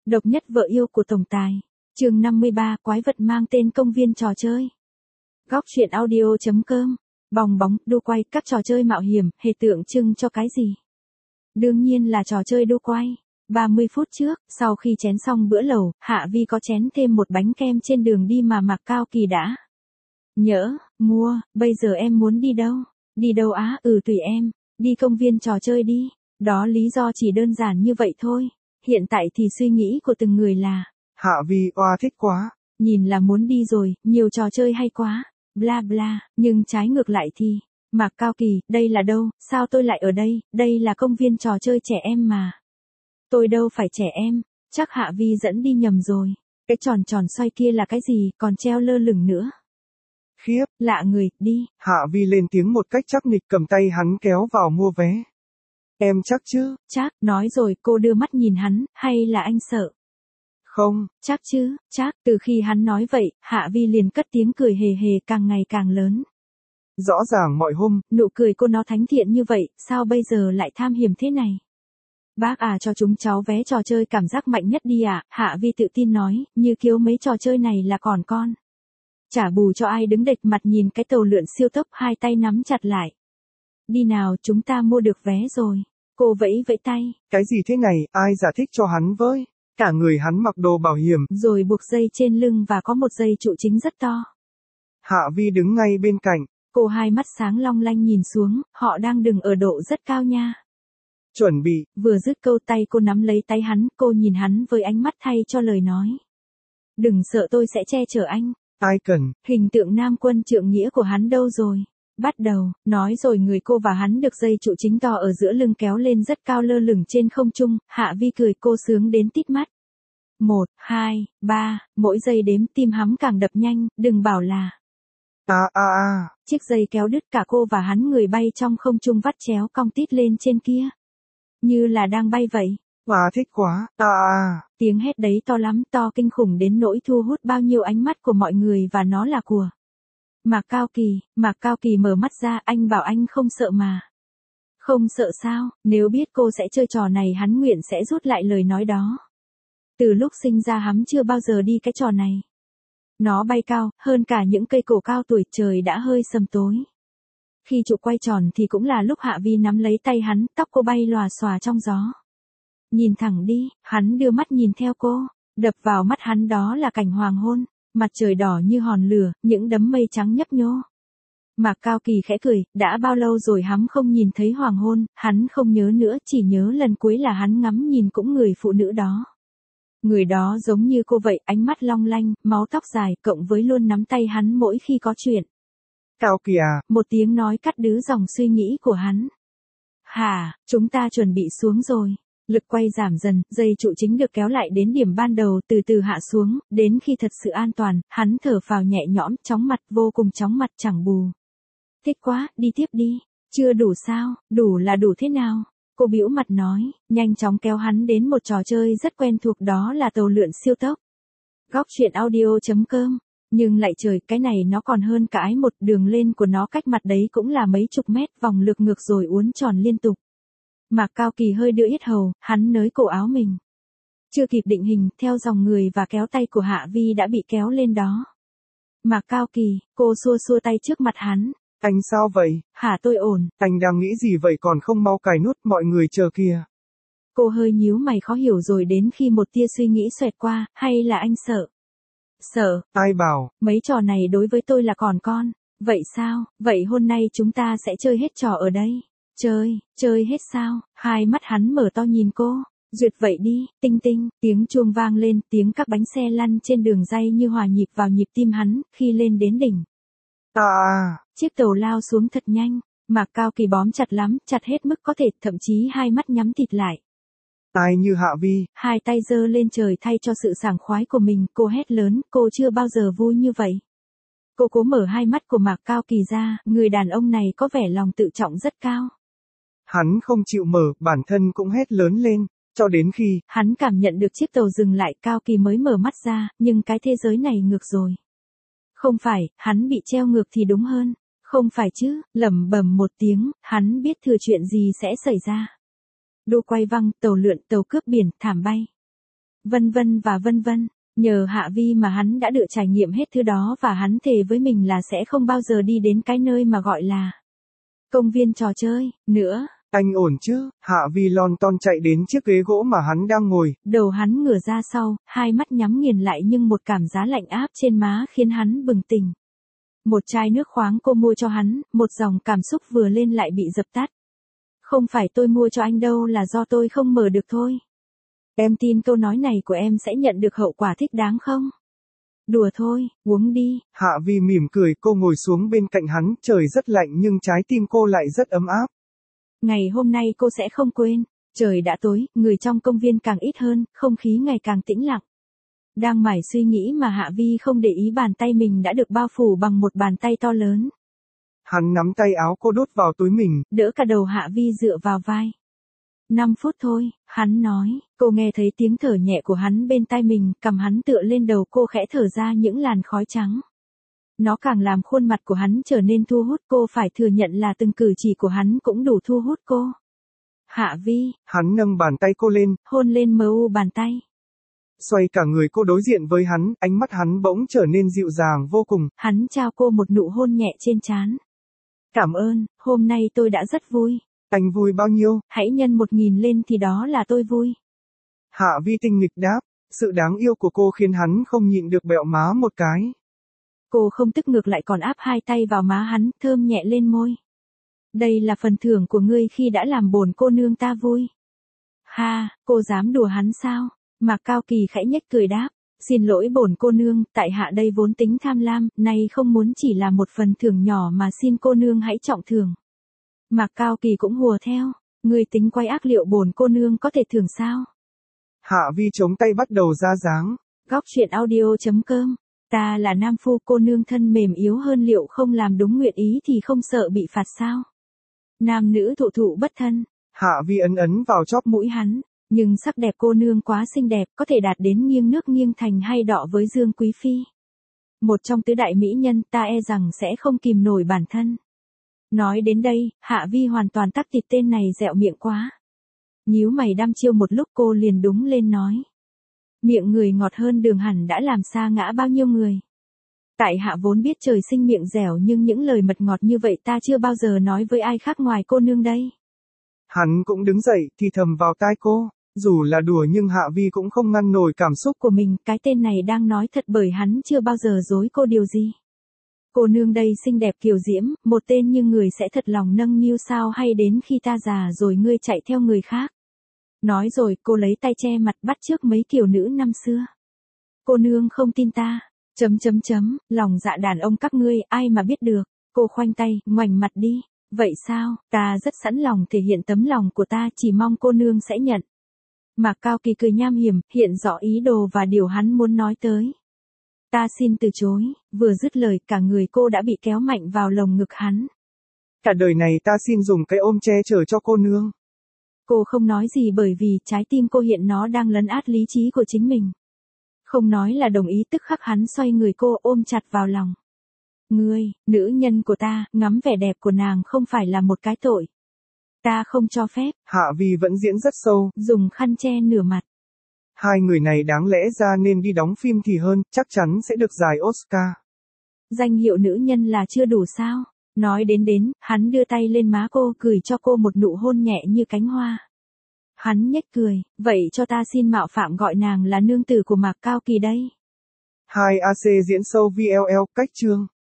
Độc nhất vợ yêu của tổng tài. Chương 53, quái vật mang tên công viên trò chơi. Góc truyện audio.com. Bong bóng, đu quay, các trò chơi mạo hiểm, hề tượng trưng cho cái gì? Đương nhiên là trò chơi đu quay. 30 phút trước, sau khi chén xong bữa lẩu, Hạ Vi có chén thêm một bánh kem trên đường đi mà Mạc Cao Kỳ đã nhỡ, mua. Bây giờ em muốn đi đâu? Đi đâu á? Tùy em. Đi công viên trò chơi đi. Đó, lý do chỉ đơn giản như vậy thôi. Hiện tại thì suy nghĩ của từng người là Hạ Vi oa thích quá. Nhìn là muốn đi rồi, nhiều trò chơi hay quá. Bla bla, nhưng trái ngược lại thì Mạc Cao Kỳ, đây là đâu? Sao tôi lại ở đây? Đây là công viên trò chơi trẻ em mà. Tôi đâu phải trẻ em. Chắc Hạ Vi dẫn đi nhầm rồi. Cái tròn tròn xoay kia là cái gì, còn treo lơ lửng nữa. Khiếp, lạ người, đi. Hạ Vi lên tiếng một cách chắc nịch, cầm tay hắn kéo vào mua vé. Em chắc chứ? Chắc, nói rồi. Cô đưa mắt nhìn hắn, hay là anh sợ? Không. Chắc chứ, chắc. Từ khi hắn nói vậy, Hạ Vi liền cất tiếng cười hề hề càng ngày càng lớn. Rõ ràng mọi hôm, nụ cười cô nó thánh thiện như vậy, sao bây giờ lại tham hiểm thế này? Bác à, cho chúng cháu vé trò chơi cảm giác mạnh nhất đi ạ. Hạ Vi tự tin nói, như kiểu mấy trò chơi này là còn con. Trả bù cho ai đứng địch mặt nhìn cái tàu lượn siêu tốc, hai tay nắm chặt lại. Đi nào, chúng ta mua được vé rồi. Cô vẫy vẫy tay. Cái gì thế này, ai giải thích cho hắn với? Cả người hắn mặc đồ bảo hiểm, rồi buộc dây trên lưng và có một dây trụ chính rất to. Hạ Vi đứng ngay bên cạnh. Cô hai mắt sáng long lanh nhìn xuống, họ đang đứng ở độ rất cao nha. Chuẩn bị. Vừa dứt câu tay cô nắm lấy tay hắn, cô nhìn hắn với ánh mắt thay cho lời nói. Đừng sợ, tôi sẽ che chở anh. Ai cần. Hình tượng nam quân trượng nghĩa của hắn đâu rồi? Bắt đầu, nói rồi người cô và hắn được dây trụ chính to ở giữa lưng kéo lên rất cao lơ lửng trên không trung. Hạ Vi cười, cô sướng đến tít mắt. 1, 2, 3, mỗi giây đếm tim hắn càng đập nhanh, đừng bảo là. Chiếc dây kéo đứt, cả cô và hắn người bay trong không trung vắt chéo cong tít lên trên kia. Như là đang bay vậy. Thích quá. Tiếng hét đấy to lắm, to kinh khủng đến nỗi thu hút bao nhiêu ánh mắt của mọi người, và nó là của Mạc Cao Kỳ. Mạc Cao Kỳ mở mắt ra, anh bảo anh không sợ mà. Không sợ sao? Nếu biết cô sẽ chơi trò này hắn nguyện sẽ rút lại lời nói đó. Từ lúc sinh ra hắn chưa bao giờ đi cái trò này. Nó bay cao, hơn cả những cây cổ cao tuổi, trời đã hơi sầm tối. Khi trụ quay tròn thì cũng là lúc Hạ Vi nắm lấy tay hắn, tóc cô bay lòa xòa trong gió. Nhìn thẳng đi, hắn đưa mắt nhìn theo cô, đập vào mắt hắn đó là cảnh hoàng hôn, mặt trời đỏ như hòn lửa, những đấm mây trắng nhấp nhô. Mạc Cao Kỳ khẽ cười, đã bao lâu rồi hắn không nhìn thấy hoàng hôn, hắn không nhớ nữa, chỉ nhớ lần cuối là hắn ngắm nhìn cũng người phụ nữ đó. Người đó giống như cô vậy, ánh mắt long lanh, máu tóc dài, cộng với luôn nắm tay hắn mỗi khi có chuyện. Cao Kỳ à. Một tiếng nói cắt đứt dòng suy nghĩ của hắn. Hả, chúng ta chuẩn bị xuống rồi. Lực quay giảm dần, dây trụ chính được kéo lại đến điểm ban đầu, từ từ hạ xuống, đến khi thật sự an toàn, hắn thở phào nhẹ nhõm, chóng mặt, vô cùng chóng mặt, chẳng bù. Thích quá, đi tiếp đi. Chưa đủ sao? Đủ là đủ thế nào? Cô bĩu mặt nói, nhanh chóng kéo hắn đến một trò chơi rất quen thuộc, đó là tàu lượn siêu tốc. Góc truyện audio.com. Nhưng lại trời, cái này nó còn hơn cả ái một, đường lên của nó cách mặt đấy cũng là mấy chục mét, vòng lượt ngược rồi uốn tròn liên tục. Mạc Cao Kỳ hơi đưa yết hầu, hắn nới cổ áo mình. Chưa kịp định hình, theo dòng người và kéo tay của Hạ Vi đã bị kéo lên đó. Mạc Cao Kỳ, cô xua xua tay trước mặt hắn. Anh sao vậy? Hả, tôi ổn. Anh đang nghĩ gì vậy, còn không mau cài nút, mọi người chờ kìa. Cô hơi nhíu mày khó hiểu, rồi đến khi một tia suy nghĩ xoẹt qua, hay là anh sợ? Sợ? Ai bảo? Mấy trò này đối với tôi là còn con. Vậy sao? Vậy hôm nay chúng ta sẽ chơi hết trò ở đây. Chơi hết sao? Hai mắt hắn mở to nhìn cô. Duyệt vậy đi, tinh tinh, tiếng chuông vang lên, tiếng các bánh xe lăn trên đường ray như hòa nhịp vào nhịp tim hắn, khi lên đến đỉnh. Chiếc tàu lao xuống thật nhanh, Mạc Cao Kỳ bóm chặt lắm, chặt hết mức có thể, thậm chí hai mắt nhắm thịt lại. Ai như Hạ Vi. Hai tay giơ lên trời thay cho sự sảng khoái của mình, cô hét lớn, cô chưa bao giờ vui như vậy. Cô cố mở hai mắt của Mạc Cao Kỳ ra, người đàn ông này có vẻ lòng tự trọng rất cao. Hắn không chịu mở, bản thân cũng hét lớn lên, cho đến khi hắn cảm nhận được chiếc tàu dừng lại, Cao Kỳ mới mở mắt ra, nhưng cái thế giới này ngược rồi. Không phải, hắn bị treo ngược thì đúng hơn. Không phải chứ, lẩm bẩm một tiếng, hắn biết thừa chuyện gì sẽ xảy ra. Đu quay văng, tàu lượn, tàu cướp biển, thảm bay. vân vân và vân vân. Nhờ Hạ Vi mà hắn đã được trải nghiệm hết thứ đó và hắn thề với mình là sẽ không bao giờ đi đến cái nơi mà gọi là công viên trò chơi nữa. Anh ổn chứ? Hạ Vi lon ton chạy đến chiếc ghế gỗ mà hắn đang ngồi. Đầu hắn ngửa ra sau, hai mắt nhắm nghiền lại nhưng một cảm giác lạnh áp trên má khiến hắn bừng tỉnh. Một chai nước khoáng cô mua cho hắn, một dòng cảm xúc vừa lên lại bị dập tắt. Không phải tôi mua cho anh đâu, là do tôi không mở được thôi. Em tin câu nói này của em sẽ nhận được hậu quả thích đáng không? Đùa thôi, uống đi. Hạ Vi mỉm cười, cô ngồi xuống bên cạnh hắn, trời rất lạnh nhưng trái tim cô lại rất ấm áp. Ngày hôm nay cô sẽ không quên. Trời đã tối, người trong công viên càng ít hơn, không khí ngày càng tĩnh lặng. Đang mải suy nghĩ mà Hạ Vi không để ý bàn tay mình đã được bao phủ bằng một bàn tay to lớn. Hắn nắm tay áo cô đút vào túi mình, đỡ cả đầu Hạ Vi dựa vào vai. 5 phút thôi, hắn nói. Cô nghe thấy tiếng thở nhẹ của hắn bên tai mình, cầm hắn tựa lên đầu cô khẽ thở ra những làn khói trắng. Nó càng làm khuôn mặt của hắn trở nên thu hút, cô phải thừa nhận là từng cử chỉ của hắn cũng đủ thu hút cô. Hạ Vi. Hắn nâng bàn tay cô lên, hôn lên mờ u bàn tay. Xoay cả người cô đối diện với hắn, ánh mắt hắn bỗng trở nên dịu dàng vô cùng. Hắn trao cô một nụ hôn nhẹ trên trán. Cảm ơn, hôm nay tôi đã rất vui. Anh vui bao nhiêu? Hãy nhân 1000 lên thì đó là tôi vui. Hạ Vi tinh nghịch đáp, sự đáng yêu của cô khiến hắn không nhịn được bẹo má một cái. Cô không tức ngược lại còn áp hai tay vào má hắn, thơm nhẹ lên môi. Đây là phần thưởng của ngươi khi đã làm bổn cô nương ta vui. Ha, cô dám đùa hắn sao? Mạc Cao Kỳ khẽ nhếch cười đáp. Xin lỗi bổn cô nương, tại hạ đây vốn tính tham lam, nay không muốn chỉ là một phần thưởng nhỏ mà xin cô nương hãy trọng thưởng. Mạc Cao Kỳ cũng hùa theo. Ngươi tính quay ác, liệu bổn cô nương có thể thưởng sao? Hạ Vi chống tay bắt đầu ra dáng. Góc truyện audio.com. Ta là nam phu, cô nương thân mềm yếu hơn, liệu không làm đúng nguyện ý thì không sợ bị phạt sao? Nam nữ thụ thụ bất thân. Hạ Vi ấn ấn vào chóp mũi hắn. Nhưng sắc đẹp cô nương quá xinh đẹp, có thể đạt đến nghiêng nước nghiêng thành hay đọ với Dương Quý Phi. Một trong tứ đại mỹ nhân, ta e rằng sẽ không kìm nổi bản thân. Nói đến đây, Hạ Vi hoàn toàn tắc tịt, tên này dẹo miệng quá. Nhíu mày đăm chiêu một lúc, cô liền đúng lên nói. Miệng người ngọt hơn đường hẳn đã làm sa ngã bao nhiêu người. Tại hạ vốn biết trời sinh miệng dẻo, nhưng những lời mật ngọt như vậy ta chưa bao giờ nói với ai khác ngoài cô nương đây. Hắn cũng đứng dậy, thì thầm vào tai cô. Dù là đùa nhưng Hạ Vi cũng không ngăn nổi cảm xúc của mình, cái tên này đang nói thật bởi hắn chưa bao giờ dối cô điều gì. Cô nương đây xinh đẹp kiều diễm, một tên như người sẽ thật lòng nâng niu sao, hay đến khi ta già rồi ngươi chạy theo người khác. Nói rồi cô lấy tay che mặt bắt chước mấy kiều nữ năm xưa. Cô nương không tin ta. Lòng dạ đàn ông các ngươi ai mà biết được. Cô khoanh tay, ngoảnh mặt đi. Vậy sao, ta rất sẵn lòng thể hiện tấm lòng của ta, chỉ mong cô nương sẽ nhận. Mạc Cao Kỳ cười nham hiểm, hiện rõ ý đồ và điều hắn muốn nói tới. Ta xin từ chối. Vừa dứt lời, cả người cô đã bị kéo mạnh vào lồng ngực hắn. Cả đời này ta xin dùng cái ôm che chở cho cô nương. Cô không nói gì bởi vì trái tim cô hiện nó đang lấn át lý trí của chính mình. Không nói là đồng ý, tức khắc hắn xoay người cô ôm chặt vào lòng. Ngươi, nữ nhân của ta, ngắm vẻ đẹp của nàng không phải là một cái tội. Ta không cho phép. Hạ Vi vẫn diễn rất sâu. Dùng khăn che nửa mặt. Hai người này đáng lẽ ra nên đi đóng phim thì hơn, chắc chắn sẽ được giải Oscar. Danh hiệu nữ nhân là chưa đủ sao? Nói đến, hắn đưa tay lên má cô, gửi cho cô một nụ hôn nhẹ như cánh hoa. Hắn nhếch cười, vậy cho ta xin mạo phạm gọi nàng là nương tử của Mạc Cao Kỳ đây. 2AC diễn sâu VLL, cách chương.